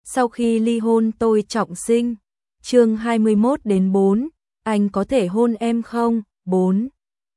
Sau khi ly hôn tôi trọng sinh. Chương 21-4, anh có thể hôn em không? 4.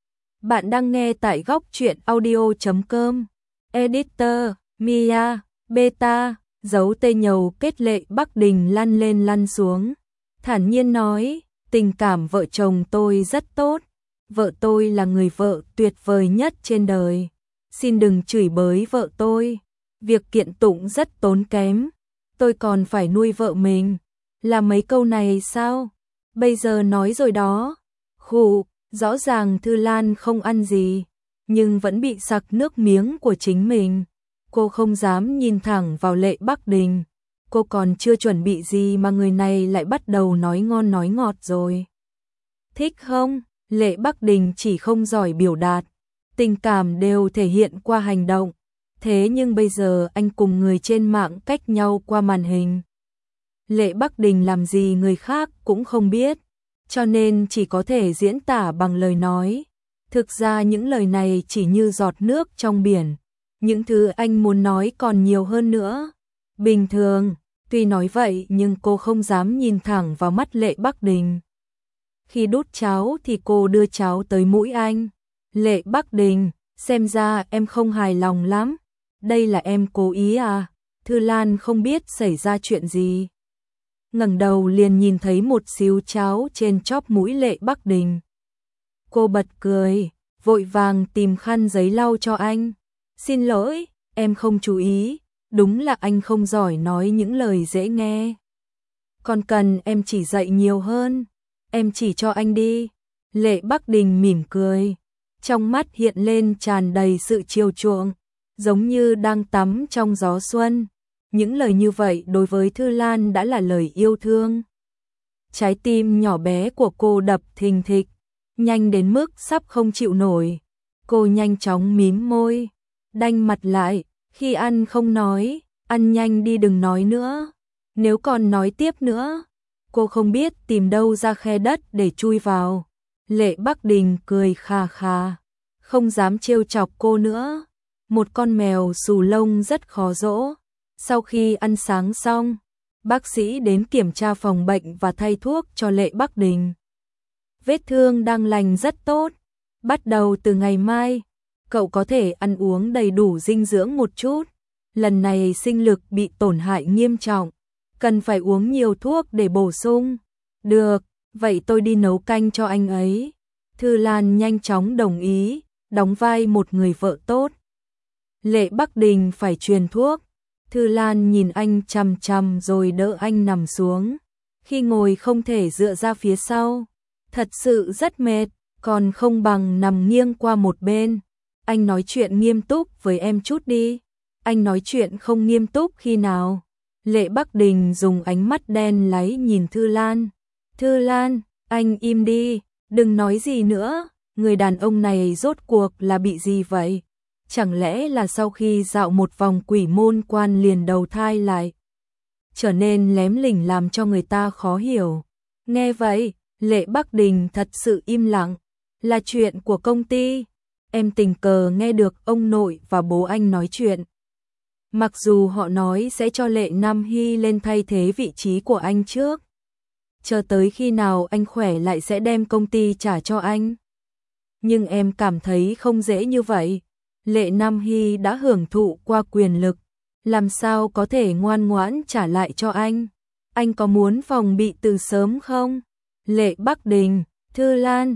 Bạn đang nghe tại góc truyện audio.com. Editor, Mia, Beta, dấu tê nhầu kết Lệ Bắc Đình lăn lên lăn xuống. Thản nhiên nói, tình cảm vợ chồng tôi rất tốt. Vợ tôi là người vợ tuyệt vời nhất trên đời. Xin đừng chửi bới vợ tôi. Việc kiện tụng rất tốn kém. Tôi còn phải nuôi vợ mình. Là mấy câu này sao? Bây giờ nói rồi đó. Khụ, rõ ràng Thư Lan không ăn gì, nhưng vẫn bị sặc nước miếng của chính mình. Cô không dám nhìn thẳng vào Lệ Bắc Đình. Cô còn chưa chuẩn bị gì mà người này lại bắt đầu nói ngon nói ngọt rồi. Thích không? Lệ Bắc Đình chỉ không giỏi biểu đạt. Tình cảm đều thể hiện qua hành động. Thế nhưng bây giờ anh cùng người trên mạng cách nhau qua màn hình. Lệ Bắc Đình làm gì người khác cũng không biết, cho nên chỉ có thể diễn tả bằng lời nói. Thực ra những lời này chỉ như giọt nước trong biển. Những thứ anh muốn nói còn nhiều hơn nữa. Bình thường, tuy nói vậy nhưng cô không dám nhìn thẳng vào mắt Lệ Bắc Đình. Khi đút cháo thì cô đưa cháo tới mũi anh. Lệ Bắc Đình, xem ra em không hài lòng lắm. Đây là em cố ý à? Thư Lan không biết xảy ra chuyện gì. Ngẩng đầu liền nhìn thấy một xíu cháo trên chóp mũi Lệ Bắc Đình. Cô bật cười, vội vàng tìm khăn giấy lau cho anh. Xin lỗi, em không chú ý, đúng là anh không giỏi nói những lời dễ nghe. Còn cần em chỉ dạy nhiều hơn, em chỉ cho anh đi. Lệ Bắc Đình mỉm cười, trong mắt hiện lên tràn đầy sự chiều chuộng, giống như đang tắm trong gió xuân. Những lời như vậy đối với Thư Lan đã là lời yêu thương. Trái tim nhỏ bé của cô đập thình thịch, nhanh đến mức sắp không chịu nổi. Cô nhanh chóng mím môi, đanh mặt lại, khi ăn không nói, ăn nhanh đi đừng nói nữa. Nếu còn nói tiếp nữa, cô không biết tìm đâu ra khe đất để chui vào. Lệ Bắc Đình cười khà khà, không dám trêu chọc cô nữa. Một con mèo xù lông rất khó dỗ. Sau khi ăn sáng xong, bác sĩ đến kiểm tra phòng bệnh và thay thuốc cho Lệ Bắc Đình. Vết thương đang lành rất tốt. Bắt đầu từ ngày mai, cậu có thể ăn uống đầy đủ dinh dưỡng một chút. Lần này sinh lực bị tổn hại nghiêm trọng, cần phải uống nhiều thuốc để bổ sung. Được, vậy tôi đi nấu canh cho anh ấy. Thư Lan nhanh chóng đồng ý, đóng vai một người vợ tốt. Lệ Bắc Đình phải truyền thuốc. Thư Lan nhìn anh chằm chằm rồi đỡ anh nằm xuống. Khi ngồi không thể dựa ra phía sau, thật sự rất mệt, còn không bằng nằm nghiêng qua một bên. Anh nói chuyện nghiêm túc với em chút đi. Anh nói chuyện không nghiêm túc khi nào? Lệ Bắc Đình dùng ánh mắt đen láy nhìn Thư Lan. Thư Lan, anh im đi, đừng nói gì nữa. Người đàn ông này rốt cuộc là bị gì vậy? Chẳng lẽ là sau khi dạo một vòng Quỷ Môn Quan liền đầu thai lại trở nên lém lỉnh làm cho người ta khó hiểu. Nghe vậy, Lệ Bắc Đình thật sự im lặng. Là chuyện của công ty. Em tình cờ nghe được ông nội và bố anh nói chuyện. Mặc dù họ nói sẽ cho Lệ Nam Hy lên thay thế vị trí của anh trước. Chờ tới khi nào anh khỏe lại sẽ đem công ty trả cho anh. Nhưng em cảm thấy không dễ như vậy. Lệ Nam Hy đã hưởng thụ qua quyền lực, làm sao có thể ngoan ngoãn trả lại cho anh? Anh có muốn phòng bị từ sớm không? Lệ Bắc Đình, Thư Lan,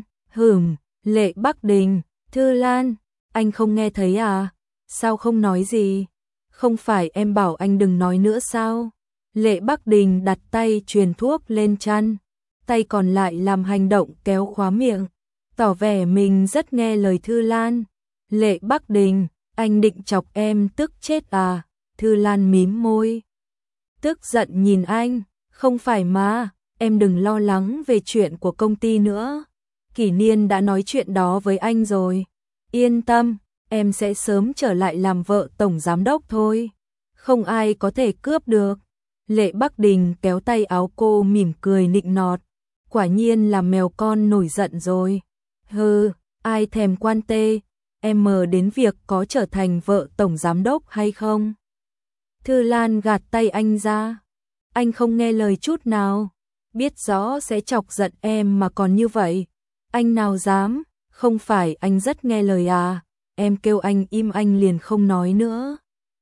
Lệ Bắc Đình, Thư Lan, anh không nghe thấy à? Sao không nói gì? Không phải em bảo anh đừng nói nữa sao? Lệ Bắc Đình đặt tay truyền thuốc lên chăn, tay còn lại làm hành động kéo khóa miệng, tỏ vẻ mình rất nghe lời Thư Lan. Lệ Bắc Đình, anh định chọc em tức chết à? Thư Lan mím môi, tức giận nhìn anh, không phải mà, em đừng lo lắng về chuyện của công ty nữa. Kỷ Niên đã nói chuyện đó với anh rồi. Yên tâm, em sẽ sớm trở lại làm vợ tổng giám đốc thôi. Không ai có thể cướp được. Lệ Bắc Đình kéo tay áo cô mỉm cười nịnh nọt. Quả nhiên là mèo con nổi giận rồi. Hừ, ai thèm quan tê. Em mờ đến việc có trở thành vợ tổng giám đốc hay không? Thư Lan gạt tay anh ra. Anh không nghe lời chút nào, biết rõ sẽ chọc giận em mà còn như vậy. Anh nào dám, không phải anh rất nghe lời à, em kêu anh im anh liền không nói nữa.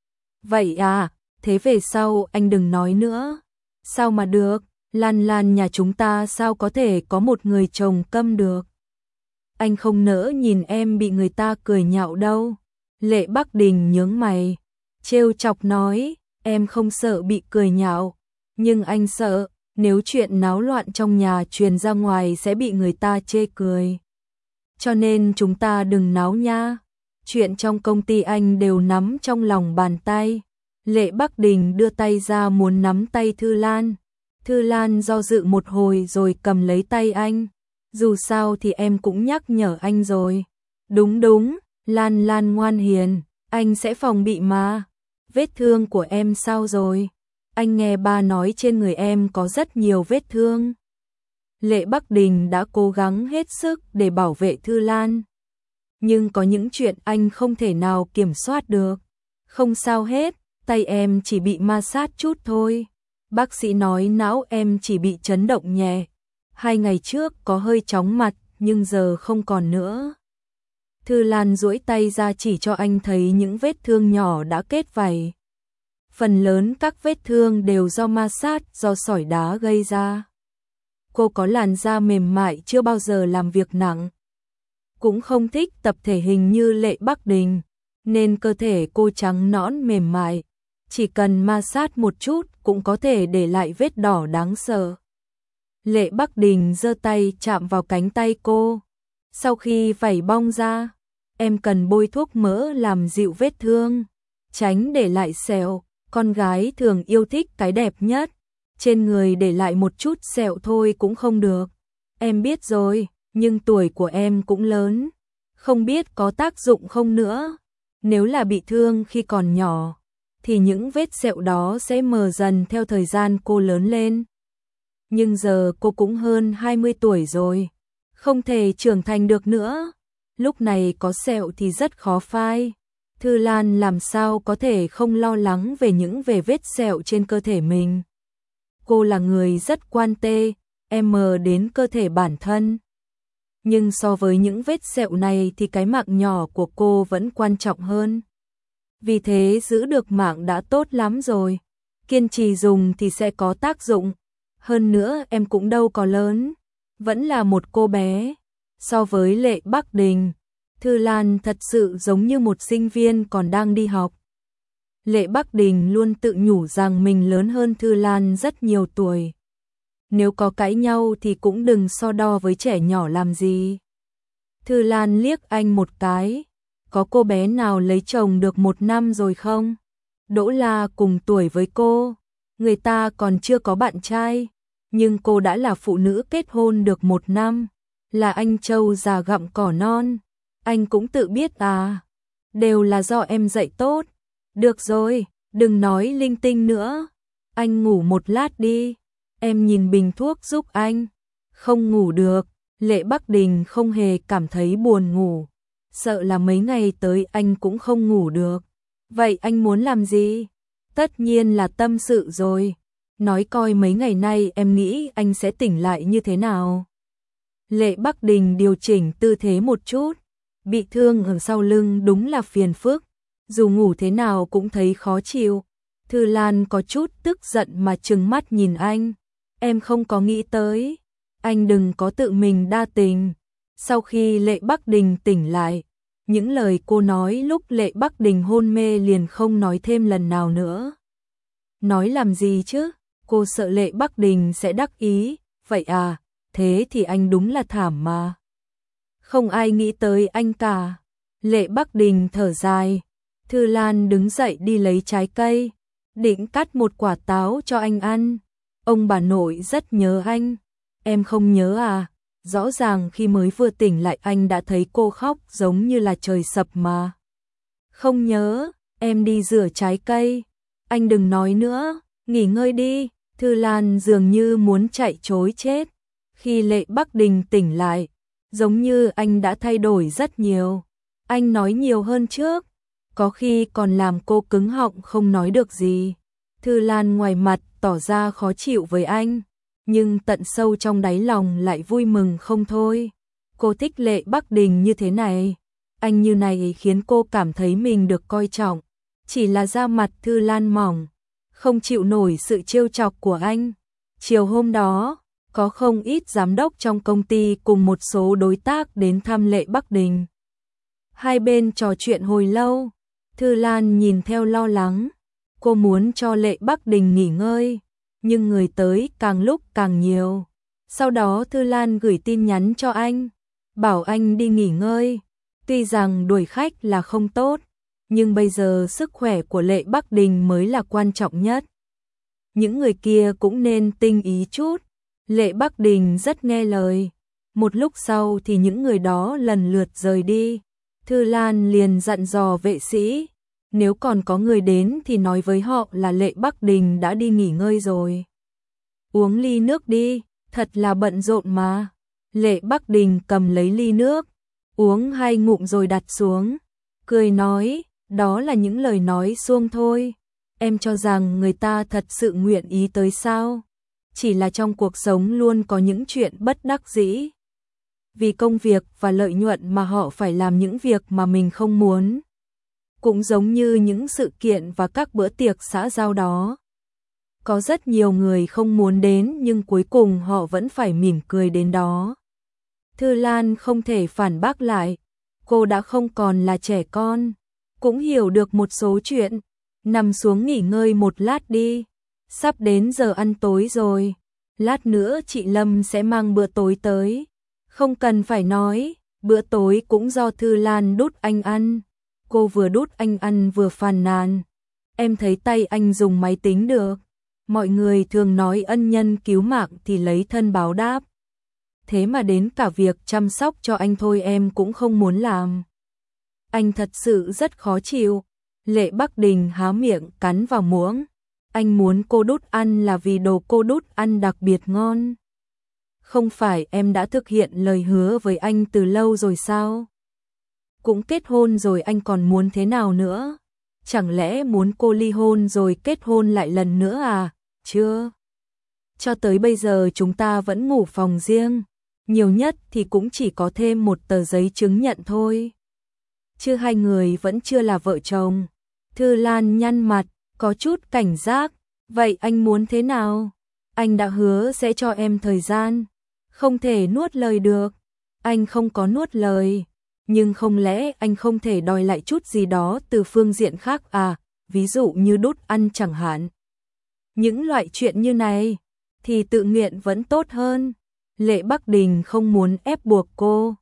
Vậy à, thế về sau anh đừng nói nữa. Sao mà được, Lan Lan nhà chúng ta sao có thể có một người chồng câm được. Anh không nỡ nhìn em bị người ta cười nhạo đâu. Lệ Bắc Đình nhướng mày, trêu chọc nói, em không sợ bị cười nhạo, nhưng anh sợ, nếu chuyện náo loạn trong nhà truyền ra ngoài sẽ bị người ta chê cười. Cho nên chúng ta đừng náo nha, chuyện trong công ty anh đều nắm trong lòng bàn tay. Lệ Bắc Đình đưa tay ra muốn nắm tay Thư Lan. Thư Lan do dự một hồi rồi cầm lấy tay anh. Dù sao thì em cũng nhắc nhở anh rồi. Đúng đúng, Lan Lan ngoan hiền, anh sẽ phòng bị mà. Vết thương của em sao rồi? Anh nghe ba nói trên người em có rất nhiều vết thương. Lệ Bắc Đình đã cố gắng hết sức để bảo vệ Thư Lan. Nhưng có những chuyện anh không thể nào kiểm soát được. Không sao hết, tay em chỉ bị ma sát chút thôi. Bác sĩ nói não em chỉ bị chấn động nhẹ. 2 ngày trước có hơi chóng mặt, nhưng giờ không còn nữa. Thư Lan duỗi tay ra chỉ cho anh thấy những vết thương nhỏ đã kết vảy. Phần lớn các vết thương đều do ma sát, do sỏi đá gây ra. Cô có làn da mềm mại, chưa bao giờ làm việc nặng. Cũng không thích tập thể hình như Lệ Bắc Đình, nên cơ thể cô trắng nõn mềm mại. Chỉ cần ma sát một chút cũng có thể để lại vết đỏ đáng sợ. Lệ Bắc Đình giơ tay chạm vào cánh tay cô. Sau khi vảy bong ra, em cần bôi thuốc mỡ làm dịu vết thương, tránh để lại sẹo. Con gái thường yêu thích cái đẹp nhất, trên người để lại một chút sẹo thôi cũng không được. Em biết rồi, nhưng tuổi của em cũng lớn, không biết có tác dụng không nữa. Nếu là bị thương khi còn nhỏ, thì những vết sẹo đó sẽ mờ dần theo thời gian cô lớn lên. Nhưng giờ cô cũng hơn 20 tuổi rồi, không thể trưởng thành được nữa. Lúc này có sẹo thì rất khó phai. Thư Lan làm sao có thể không lo lắng về những vết sẹo trên cơ thể mình. Cô là người rất quan tâm đến cơ thể bản thân. Nhưng so với những vết sẹo này thì cái mạng nhỏ của cô vẫn quan trọng hơn. Vì thế giữ được mạng đã tốt lắm rồi. Kiên trì dùng thì sẽ có tác dụng. Hơn nữa em cũng đâu có lớn, vẫn là một cô bé. So với Lệ Bắc Đình, Thư Lan thật sự giống như một sinh viên còn đang đi học. Lệ Bắc Đình luôn tự nhủ rằng mình lớn hơn Thư Lan rất nhiều tuổi. Nếu có cãi nhau thì cũng đừng so đo với trẻ nhỏ làm gì. Thư Lan liếc anh một cái. Có cô bé nào lấy chồng được 1 năm rồi không? Đỗ La cùng tuổi với cô. Người ta còn chưa có bạn trai. Nhưng cô đã là phụ nữ kết hôn được 1 năm. Là anh trâu già gặm cỏ non. Anh cũng tự biết à. Đều là do em dạy tốt. Được rồi, đừng nói linh tinh nữa. Anh ngủ một lát đi. Em nhìn bình thuốc giúp anh. Không ngủ được. Lệ Bắc Đình không hề cảm thấy buồn ngủ. Sợ là mấy ngày tới anh cũng không ngủ được. Vậy anh muốn làm gì? Tất nhiên là tâm sự rồi. Nói coi mấy ngày nay em nghĩ anh sẽ tỉnh lại như thế nào. Lệ Bắc Đình điều chỉnh tư thế một chút. Bị thương ở sau lưng đúng là phiền phức. Dù ngủ thế nào cũng thấy khó chịu. Thư Lan có chút tức giận mà trừng mắt nhìn anh. Em không có nghĩ tới. Anh đừng có tự mình đa tình. Sau khi Lệ Bắc Đình tỉnh lại, những lời cô nói lúc Lệ Bắc Đình hôn mê liền không nói thêm lần nào nữa. Nói làm gì chứ? Cô sợ Lệ Bắc Đình sẽ đắc ý. Vậy à, thế thì anh đúng là thảm mà. Không ai nghĩ tới anh cả. Lệ Bắc Đình thở dài. Thư Lan đứng dậy đi lấy trái cây, định cắt một quả táo cho anh ăn. Ông bà nội rất nhớ anh. Em không nhớ à? Rõ ràng khi mới vừa tỉnh lại anh đã thấy cô khóc giống như là trời sập mà. Không nhớ, em đi rửa trái cây. Anh đừng nói nữa, nghỉ ngơi đi. Thư Lan dường như muốn chạy trối chết. Khi Lệ Bắc Đình tỉnh lại, giống như anh đã thay đổi rất nhiều. Anh nói nhiều hơn trước, có khi còn làm cô cứng họng không nói được gì. Thư Lan ngoài mặt tỏ ra khó chịu với anh, nhưng tận sâu trong đáy lòng lại vui mừng không thôi. Cô thích Lệ Bắc Đình như thế này, anh như này khiến cô cảm thấy mình được coi trọng. Chỉ là da mặt Thư Lan mỏng, không chịu nổi sự trêu chọc của anh. Chiều hôm đó, có không ít giám đốc trong công ty cùng một số đối tác đến thăm Lệ Bắc Đình. Hai bên trò chuyện hồi lâu, Thư Lan nhìn theo lo lắng. Cô muốn cho Lệ Bắc Đình nghỉ ngơi, nhưng người tới càng lúc càng nhiều. Sau đó Thư Lan gửi tin nhắn cho anh, bảo anh đi nghỉ ngơi. Tuy rằng đuổi khách là không tốt, nhưng bây giờ sức khỏe của Lệ Bắc Đình mới là quan trọng nhất. Những người kia cũng nên tinh ý chút. Lệ Bắc Đình rất nghe lời. Một lúc sau thì những người đó lần lượt rời đi. Thư Lan liền dặn dò vệ sĩ, nếu còn có người đến thì nói với họ là Lệ Bắc Đình đã đi nghỉ ngơi rồi. Uống ly nước đi, thật là bận rộn mà. Lệ Bắc Đình cầm lấy ly nước, uống 2 ngụm rồi đặt xuống, cười nói, đó là những lời nói suông thôi. Em cho rằng người ta thật sự nguyện ý tới sao? Chỉ là trong cuộc sống luôn có những chuyện bất đắc dĩ. Vì công việc và lợi nhuận mà họ phải làm những việc mà mình không muốn. Cũng giống như những sự kiện và các bữa tiệc xã giao đó. Có rất nhiều người không muốn đến nhưng cuối cùng họ vẫn phải mỉm cười đến đó. Thư Lan không thể phản bác lại. Cô đã không còn là trẻ con, cũng hiểu được một số chuyện. Nằm xuống nghỉ ngơi một lát đi. Sắp đến giờ ăn tối rồi. Lát nữa chị Lâm sẽ mang bữa tối tới. Không cần phải nói, bữa tối cũng do Thư Lan đút anh ăn. Cô vừa đút anh ăn vừa phàn nàn. Em thấy tay anh dùng máy tính được. Mọi người thường nói ân nhân cứu mạng thì lấy thân báo đáp. Thế mà đến cả việc chăm sóc cho anh thôi em cũng không muốn làm. Anh thật sự rất khó chịu. Lệ Bắc Đình há miệng cắn vào muỗng. Anh muốn cô đút ăn là vì đồ cô đút ăn đặc biệt ngon. Không phải em đã thực hiện lời hứa với anh từ lâu rồi sao? Cũng kết hôn rồi anh còn muốn thế nào nữa? Chẳng lẽ muốn cô ly hôn rồi kết hôn lại lần nữa à? Chưa. Cho tới bây giờ chúng ta vẫn ngủ phòng riêng. Nhiều nhất thì cũng chỉ có thêm một tờ giấy chứng nhận thôi. Chứ hai người vẫn chưa là vợ chồng. Thư Lan nhăn mặt, có chút cảnh giác. Vậy anh muốn thế nào? Anh đã hứa sẽ cho em thời gian. Không thể nuốt lời được. Anh không có nuốt lời. Nhưng không lẽ anh không thể đòi lại chút gì đó từ phương diện khác à? Ví dụ như đút ăn chẳng hạn. Những loại chuyện như này thì tự nguyện vẫn tốt hơn. Lệ Bắc Đình không muốn ép buộc cô.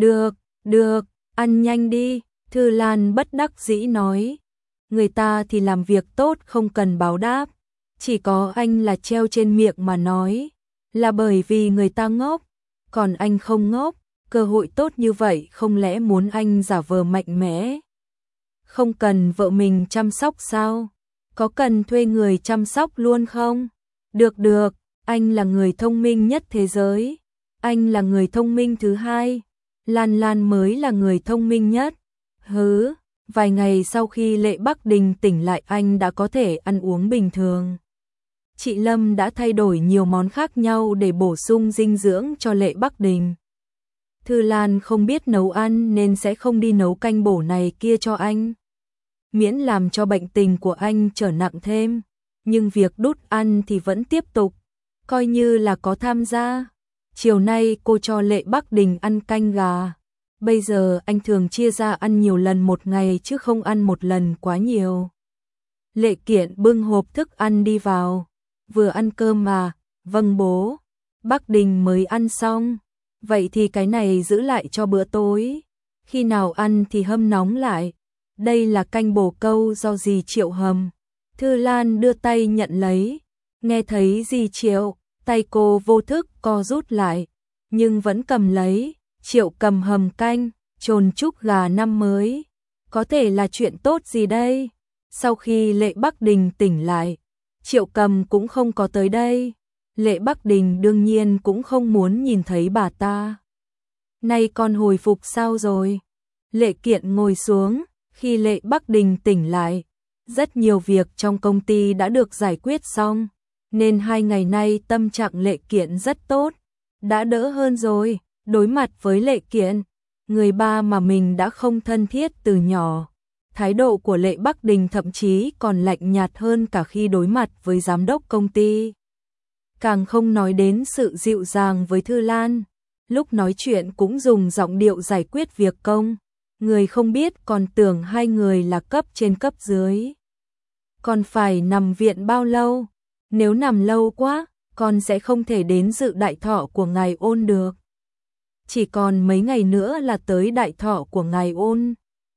Được, ăn nhanh đi. Thư Lan bất đắc dĩ nói. Người ta thì làm việc tốt không cần báo đáp. Chỉ có anh là treo trên miệng mà nói. Là bởi vì người ta ngốc. Còn anh không ngốc. Cơ hội tốt như vậy không lẽ muốn anh giả vờ mạnh mẽ? Không cần vợ mình chăm sóc sao? Có cần thuê người chăm sóc luôn không? Được, anh là người thông minh nhất thế giới. Anh là người thông minh thứ hai. Lan Lan mới là người thông minh nhất. Hứ, vài ngày sau khi Lệ Bắc Đình tỉnh lại anh đã có thể ăn uống bình thường. Chị Lâm đã thay đổi nhiều món khác nhau để bổ sung dinh dưỡng cho Lệ Bắc Đình. Thư Lan không biết nấu ăn nên sẽ không đi nấu canh bổ này kia cho anh. Miễn làm cho bệnh tình của anh trở nặng thêm. Nhưng việc đút ăn thì vẫn tiếp tục. Coi như là có tham gia. Chiều nay cô cho Lệ Bắc Đình ăn canh gà. Bây giờ anh thường chia ra ăn nhiều lần một ngày chứ không ăn một lần quá nhiều. Lệ Kiện bưng hộp thức ăn đi vào. Vừa ăn cơm mà. Vâng bố. Bắc Đình mới ăn xong. Vậy thì cái này giữ lại cho bữa tối. Khi nào ăn thì hâm nóng lại. Đây là canh bồ câu do dì Triệu hầm. Thư Lan đưa tay nhận lấy. Nghe thấy dì Triệu, tay cô vô thức co rút lại. Nhưng vẫn cầm lấy. Triệu cầm hầm canh, trồn chúc gà năm mới. Có thể là chuyện tốt gì đây? Sau khi Lệ Bắc Đình tỉnh lại, Triệu cầm cũng không có tới đây. Lệ Bắc Đình đương nhiên cũng không muốn nhìn thấy bà ta. Nay con hồi phục sao rồi? Lệ Kiện ngồi xuống, khi Lệ Bắc Đình tỉnh lại, rất nhiều việc trong công ty đã được giải quyết xong, nên 2 ngày nay tâm trạng Lệ Kiện rất tốt, đã đỡ hơn rồi. Đối mặt với Lệ Kiện, người ba mà mình đã không thân thiết từ nhỏ, thái độ của Lệ Bắc Đình thậm chí còn lạnh nhạt hơn cả khi đối mặt với giám đốc công ty. Càng không nói đến sự dịu dàng với Thư Lan, lúc nói chuyện cũng dùng giọng điệu giải quyết việc công, người không biết còn tưởng hai người là cấp trên cấp dưới. Còn phải nằm viện bao lâu? Nếu nằm lâu quá, con sẽ không thể đến dự đại thọ của ngài Ôn được. Chỉ còn mấy ngày nữa là tới đại thọ của ngài Ôn.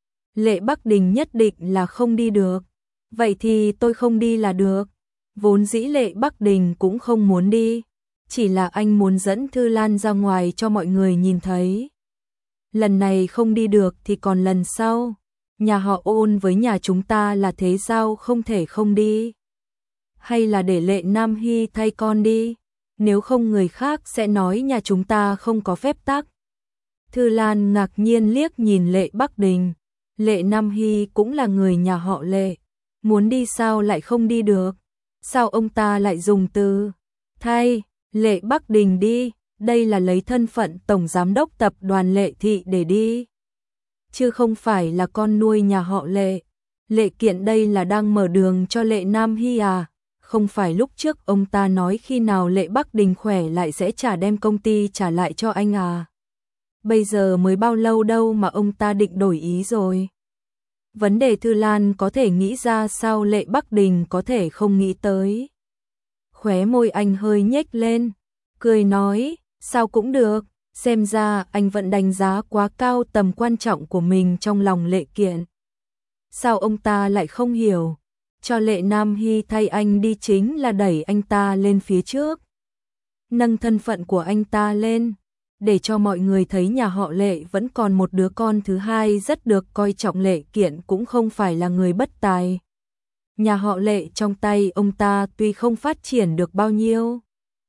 Lệ Bắc Đình nhất định là không đi được. Vậy thì tôi không đi là được. Vốn dĩ Lệ Bắc Đình cũng không muốn đi, chỉ là anh muốn dẫn Thư Lan ra ngoài cho mọi người nhìn thấy. Lần này không đi được thì còn lần sau. Nhà họ Ôn với nhà chúng ta là thế sao không thể không đi? Hay là để Lệ Nam Hy thay con đi? Nếu không người khác sẽ nói nhà chúng ta không có phép tắc. Thư Lan ngạc nhiên liếc nhìn Lệ Bắc Đình. Lệ Nam Hy cũng là người nhà họ Lệ. Muốn đi sao lại không đi được? Sao ông ta lại dùng từ thay Lệ Bắc Đình đi? Đây là lấy thân phận tổng giám đốc tập đoàn Lệ Thị để đi, chứ không phải là con nuôi nhà họ Lệ. Lệ Kiện đây là đang mở đường cho Lệ Nam Hy à? Không phải lúc trước ông ta nói khi nào Lệ Bắc Đình khỏe lại sẽ đem công ty trả lại cho anh à? Bây giờ mới bao lâu đâu mà ông ta định đổi ý rồi? Vấn đề Thư Lan có thể nghĩ ra sao Lệ Bắc Đình có thể không nghĩ tới. Khóe môi anh hơi nhếch lên, cười nói, sao cũng được, xem ra anh vẫn đánh giá quá cao tầm quan trọng của mình trong lòng Lệ Kiện. Sao ông ta lại không hiểu, cho Lệ Nam Hy thay anh đi chính là đẩy anh ta lên phía trước, nâng thân phận của anh ta lên, để cho mọi người thấy nhà họ Lệ vẫn còn một đứa con thứ hai rất được coi trọng. Lệ Kiện cũng không phải là người bất tài. Nhà họ Lệ trong tay ông ta tuy không phát triển được bao nhiêu,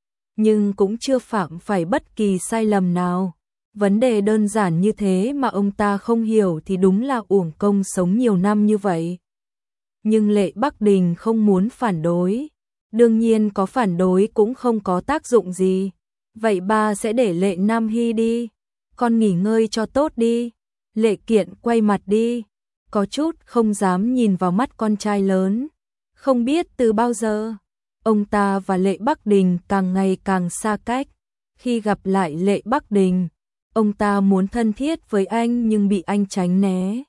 nhưng cũng chưa phạm phải bất kỳ sai lầm nào. Vấn đề đơn giản như thế mà ông ta không hiểu thì đúng là uổng công sống nhiều năm như vậy. Nhưng Lệ Bắc Đình không muốn phản đối. Đương nhiên có phản đối cũng không có tác dụng gì. Vậy ba sẽ để Lệ Nam Hy đi. Con nghỉ ngơi cho tốt đi. Lệ Kiện quay mặt đi, có chút không dám nhìn vào mắt con trai lớn. Không biết từ bao giờ, ông ta và Lệ Bắc Đình càng ngày càng xa cách. Khi gặp lại Lệ Bắc Đình, ông ta muốn thân thiết với anh nhưng bị anh tránh né.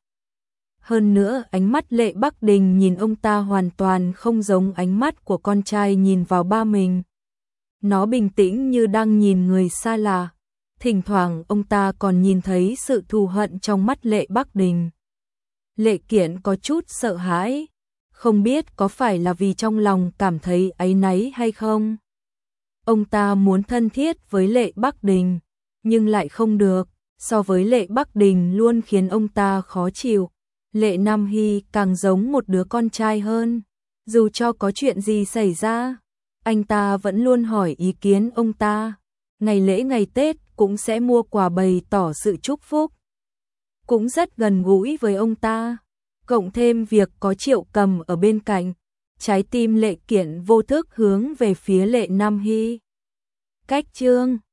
Hơn nữa ánh mắt Lệ Bắc Đình nhìn ông ta hoàn toàn không giống ánh mắt của con trai nhìn vào ba mình. Nó bình tĩnh như đang nhìn người xa lạ. Thỉnh thoảng ông ta còn nhìn thấy sự thù hận trong mắt Lệ Bắc Đình. Lệ Kiện có chút sợ hãi, không biết có phải là vì trong lòng cảm thấy áy náy hay không. Ông ta muốn thân thiết với Lệ Bắc Đình, nhưng lại không được, so với Lệ Bắc Đình luôn khiến ông ta khó chịu. Lệ Nam Hy càng giống một đứa con trai hơn, dù cho có chuyện gì xảy ra, anh ta vẫn luôn hỏi ý kiến ông ta. Ngày lễ ngày Tết cũng sẽ mua quà bày tỏ sự chúc phúc, cũng rất gần gũi với ông ta. Cộng thêm việc có Triệu Cầm ở bên cạnh, trái tim Lệ Kiện vô thức hướng về phía Lệ Nam Hy. Cách chương